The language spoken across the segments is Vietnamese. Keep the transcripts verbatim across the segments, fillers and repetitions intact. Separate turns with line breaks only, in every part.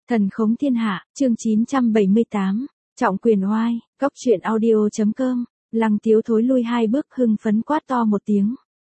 Thần khống thiên hạ, chương chín trăm bảy mươi tám, trọng quyền oai, góc truyện audio.com, Lăng Tiếu thối lui hai bước hưng phấn quát to một tiếng.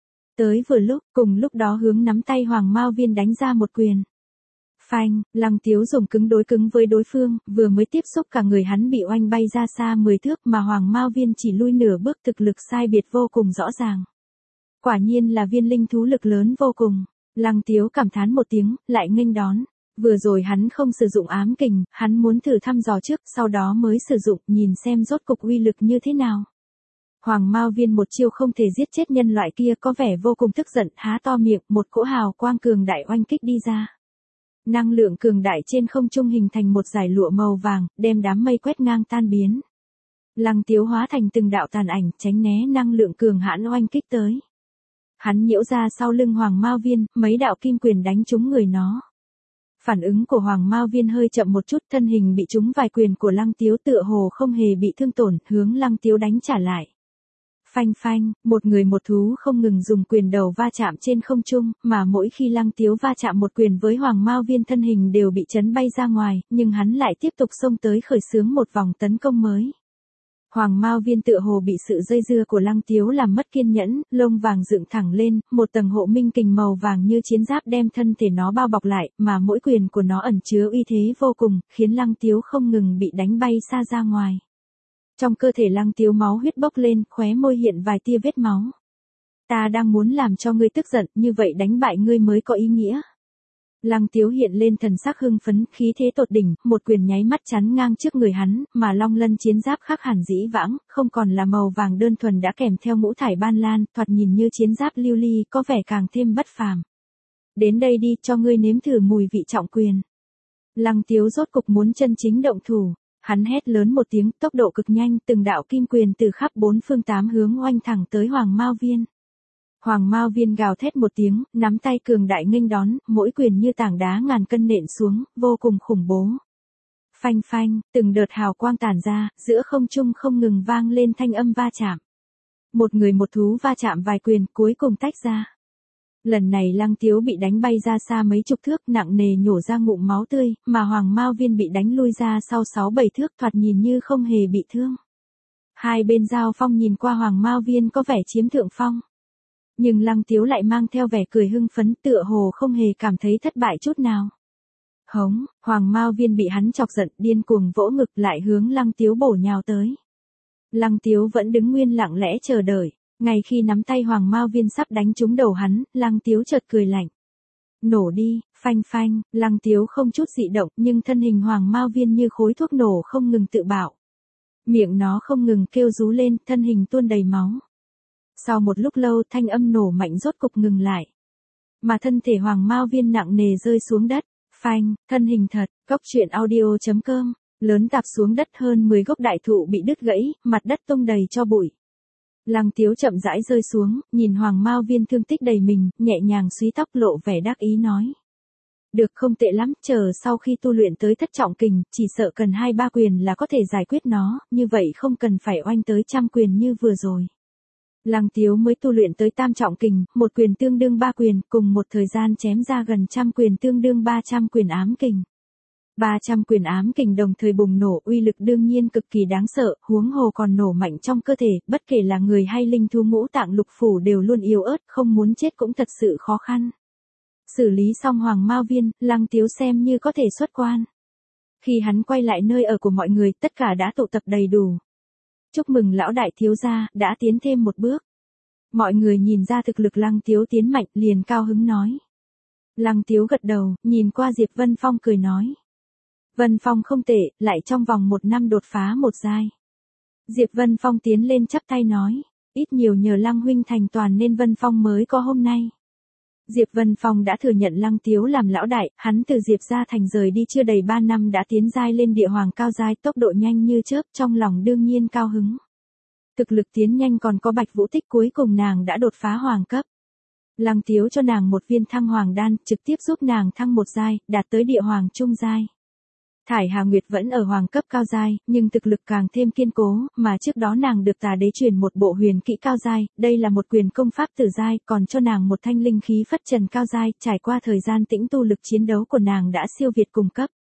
Tới vừa lúc, cùng lúc đó hướng nắm tay Hoàng Mao Viên đánh ra một quyền. Phanh, Lăng Tiếu dùng cứng đối cứng với đối phương, vừa mới tiếp xúc cả người hắn bị oanh bay ra xa mười thước mà Hoàng Mao Viên chỉ lui nửa bước, thực lực sai biệt vô cùng rõ ràng. Quả nhiên là viên linh thú lực lớn vô cùng. Lăng Tiếu cảm thán một tiếng, lại nghênh đón. Vừa rồi hắn không sử dụng ám kình, hắn muốn thử thăm dò trước, sau đó mới sử dụng, nhìn xem rốt cục uy lực như thế nào. Hoàng Mao Viên một chiêu không thể giết chết nhân loại kia, có vẻ vô cùng tức giận, há to miệng, một cỗ hào quang cường đại oanh kích đi ra. Năng lượng cường đại trên không trung hình thành một dải lụa màu vàng, đem đám mây quét ngang tan biến. Lăng Tiếu hóa thành từng đạo tàn ảnh, tránh né năng lượng cường hãn oanh kích tới. Hắn nhiễu ra sau lưng Hoàng Mao Viên, mấy đạo kim quyền đánh trúng người nó. Phản ứng của Hoàng Mao Viên hơi chậm một chút, thân hình bị trúng vài quyền của Lăng Tiếu tựa hồ không hề bị thương tổn, hướng Lăng Tiếu đánh trả lại. Phanh phanh, một người một thú không ngừng dùng quyền đầu va chạm trên không trung, mà mỗi khi Lăng Tiếu va chạm một quyền với Hoàng Mao Viên thân hình đều bị chấn bay ra ngoài, nhưng hắn lại tiếp tục xông tới khởi xướng một vòng tấn công mới. Hoàng Mao Viên tựa hồ bị sự dây dưa của Lăng Tiếu làm mất kiên nhẫn, lông vàng dựng thẳng lên, một tầng hộ minh kình màu vàng như chiến giáp đem thân thể nó bao bọc lại, mà mỗi quyền của nó ẩn chứa uy thế vô cùng, khiến Lăng Tiếu không ngừng bị đánh bay xa ra ngoài. Trong cơ thể Lăng Tiếu máu huyết bốc lên, khóe môi hiện vài tia vết máu. Ta đang muốn làm cho ngươi tức giận, như vậy đánh bại ngươi mới có ý nghĩa. Lăng Tiếu hiện lên thần sắc hưng phấn, khí thế tột đỉnh, một quyền nháy mắt chắn ngang trước người hắn, mà long lân chiến giáp khác hẳn dĩ vãng, không còn là màu vàng đơn thuần đã kèm theo ngũ thải ban lan, thoạt nhìn như chiến giáp lưu ly, có vẻ càng thêm bất phàm. Đến đây đi, cho ngươi nếm thử mùi vị trọng quyền. Lăng Tiếu rốt cục muốn chân chính động thủ, hắn hét lớn một tiếng, tốc độ cực nhanh, từng đạo kim quyền từ khắp bốn phương tám hướng oanh thẳng tới Hoàng Mao Viên. Hoàng Mao Viên gào thét một tiếng, nắm tay cường đại nghênh đón, mỗi quyền như tảng đá ngàn cân nện xuống, vô cùng khủng bố. Phanh phanh, từng đợt hào quang tản ra, giữa không trung không ngừng vang lên thanh âm va chạm. Một người một thú va chạm vài quyền, cuối cùng tách ra. Lần này Lăng Tiếu bị đánh bay ra xa mấy chục thước, nặng nề nhổ ra ngụm máu tươi, mà Hoàng Mao Viên bị đánh lui ra sau sáu bảy thước, thoạt nhìn như không hề bị thương. Hai bên giao phong, nhìn qua Hoàng Mao Viên có vẻ chiếm thượng phong. Nhưng Lăng Tiếu lại mang theo vẻ cười hưng phấn, tựa hồ không hề cảm thấy thất bại chút nào. Hống, Hoàng Mao Viên bị hắn chọc giận, điên cuồng vỗ ngực lại hướng Lăng Tiếu bổ nhào tới. Lăng Tiếu vẫn đứng nguyên lặng lẽ chờ đợi, ngay khi nắm tay Hoàng Mao Viên sắp đánh trúng đầu hắn, Lăng Tiếu chợt cười lạnh. Nổ đi, phanh phanh, Lăng Tiếu không chút dị động, nhưng thân hình Hoàng Mao Viên như khối thuốc nổ không ngừng tự bạo. Miệng nó không ngừng kêu rú lên, thân hình tuôn đầy máu. Sau một lúc lâu, thanh âm nổ mạnh rốt cục ngừng lại. Mà thân thể Hoàng Mao Viên nặng nề rơi xuống đất. Phanh, thân hình thật, góc truyện audio.com, lớn tạp xuống đất, hơn mười gốc đại thụ bị đứt gãy, mặt đất tung đầy cho bụi. Lăng Tiếu chậm rãi rơi xuống, nhìn Hoàng Mao Viên thương tích đầy mình, nhẹ nhàng xúy tóc lộ vẻ đắc ý nói. Được, không tệ lắm, chờ sau khi tu luyện tới thất trọng kình, chỉ sợ cần hai ba quyền là có thể giải quyết nó, như vậy không cần phải oanh tới trăm quyền như vừa rồi. Lăng Tiếu mới tu luyện tới tam trọng kình, một quyền tương đương ba quyền, cùng một thời gian chém ra gần trăm quyền tương đương ba trăm quyền ám kình. ba trăm quyền ám kình đồng thời bùng nổ, uy lực đương nhiên cực kỳ đáng sợ, huống hồ còn nổ mạnh trong cơ thể, bất kể là người hay linh thú ngũ tạng lục phủ đều luôn yếu ớt, không muốn chết cũng thật sự khó khăn. Xử lý xong Hoàng Mao Viên, Lăng Tiếu xem như có thể xuất quan. Khi hắn quay lại nơi ở của mọi người, tất cả đã tụ tập đầy đủ. Chúc mừng lão đại thiếu gia, đã tiến thêm một bước. Mọi người nhìn ra thực lực Lăng Tiếu tiến mạnh, liền cao hứng nói. Lăng Tiếu gật đầu, nhìn qua Diệp Vân Phong cười nói. Vân Phong không tệ, lại trong vòng một năm đột phá một giai. Diệp Vân Phong tiến lên chắp tay nói, ít nhiều nhờ Lăng huynh thành toàn nên Vân Phong mới có hôm nay. Diệp Vân Phong đã thừa nhận Lăng Tiếu làm lão đại, hắn từ Diệp gia thành rời đi chưa đầy ba năm đã tiến giai lên địa hoàng cao giai, tốc độ nhanh như chớp, trong lòng đương nhiên cao hứng. Thực lực tiến nhanh, còn có Bạch Vũ Tích, cuối cùng nàng đã đột phá hoàng cấp. Lăng Tiếu cho nàng một viên thăng hoàng đan, trực tiếp giúp nàng thăng một giai, đạt tới địa hoàng trung giai. Thải Hà Nguyệt vẫn ở hoàng cấp cao giai, nhưng thực lực càng thêm kiên cố, mà trước đó nàng được Tà Đế truyền một bộ huyền kỹ cao giai, đây là một quyền công pháp tử giai, còn cho nàng một thanh linh khí phất trần cao giai, trải qua thời gian tĩnh tu lực chiến đấu của nàng đã siêu việt cùng cấp.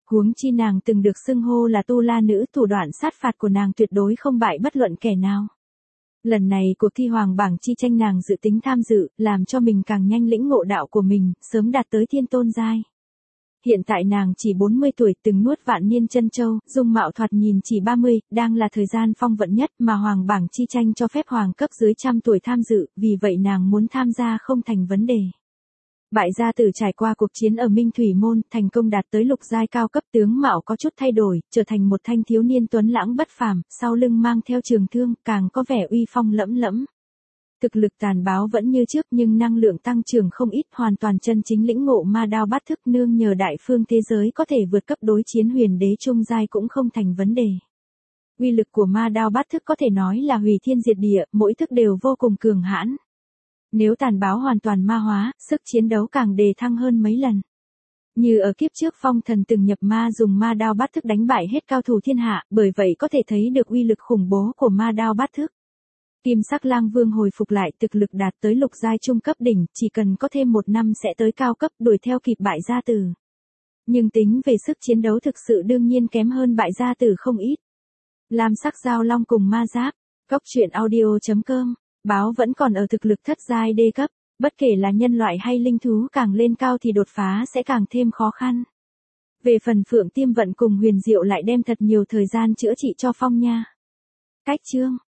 Huống chi nàng từng được xưng hô là tu la nữ, thủ đoạn sát phạt của nàng tuyệt đối không bại bất luận kẻ nào. Lần này cuộc thi hoàng bảng chi tranh nàng dự tính tham dự, làm cho mình càng nhanh lĩnh ngộ đạo của mình, sớm đạt tới thiên tôn giai. Hiện tại nàng chỉ bốn mươi tuổi, từng nuốt vạn niên chân châu, dung mạo thoạt nhìn chỉ ba mươi, đang là thời gian phong vận nhất mà hoàng bảng chi tranh cho phép hoàng cấp dưới trăm tuổi tham dự, vì vậy nàng muốn tham gia không thành vấn đề. Bại gia tử trải qua cuộc chiến ở Minh Thủy Môn, thành công đạt tới lục giai cao cấp, tướng mạo có chút thay đổi, trở thành một thanh thiếu niên tuấn lãng bất phàm, sau lưng mang theo trường thương, càng có vẻ uy phong lẫm lẫm. Thực lực tàn báo vẫn như trước nhưng năng lượng tăng trưởng không ít, hoàn toàn chân chính lĩnh ngộ ma đao bát thức, nương nhờ đại phương thế giới có thể vượt cấp đối chiến huyền đế trung giai cũng không thành vấn đề. Uy lực của ma đao bát thức có thể nói là hủy thiên diệt địa, mỗi thức đều vô cùng cường hãn. Nếu tàn báo hoàn toàn ma hóa, sức chiến đấu càng đề thăng hơn mấy lần. Như ở kiếp trước Phong Thần từng nhập ma dùng ma đao bát thức đánh bại hết cao thủ thiên hạ, bởi vậy có thể thấy được uy lực khủng bố của ma đao bát thức. Kim Sắc Lang Vương hồi phục lại, thực lực đạt tới lục giai trung cấp đỉnh, chỉ cần có thêm một năm sẽ tới cao cấp, đuổi theo kịp bại gia tử. Nhưng tính về sức chiến đấu thực sự đương nhiên kém hơn bại gia tử không ít. Lam sắc giao long cùng ma giáp, Cốc truyện audio chấm com, báo vẫn còn ở thực lực thất giai đê cấp, bất kể là nhân loại hay linh thú càng lên cao thì đột phá sẽ càng thêm khó khăn. Về phần Phượng Tiêm Vận cùng Huyền Diệu lại đem thật nhiều thời gian chữa trị cho Phong Nha. Cách chương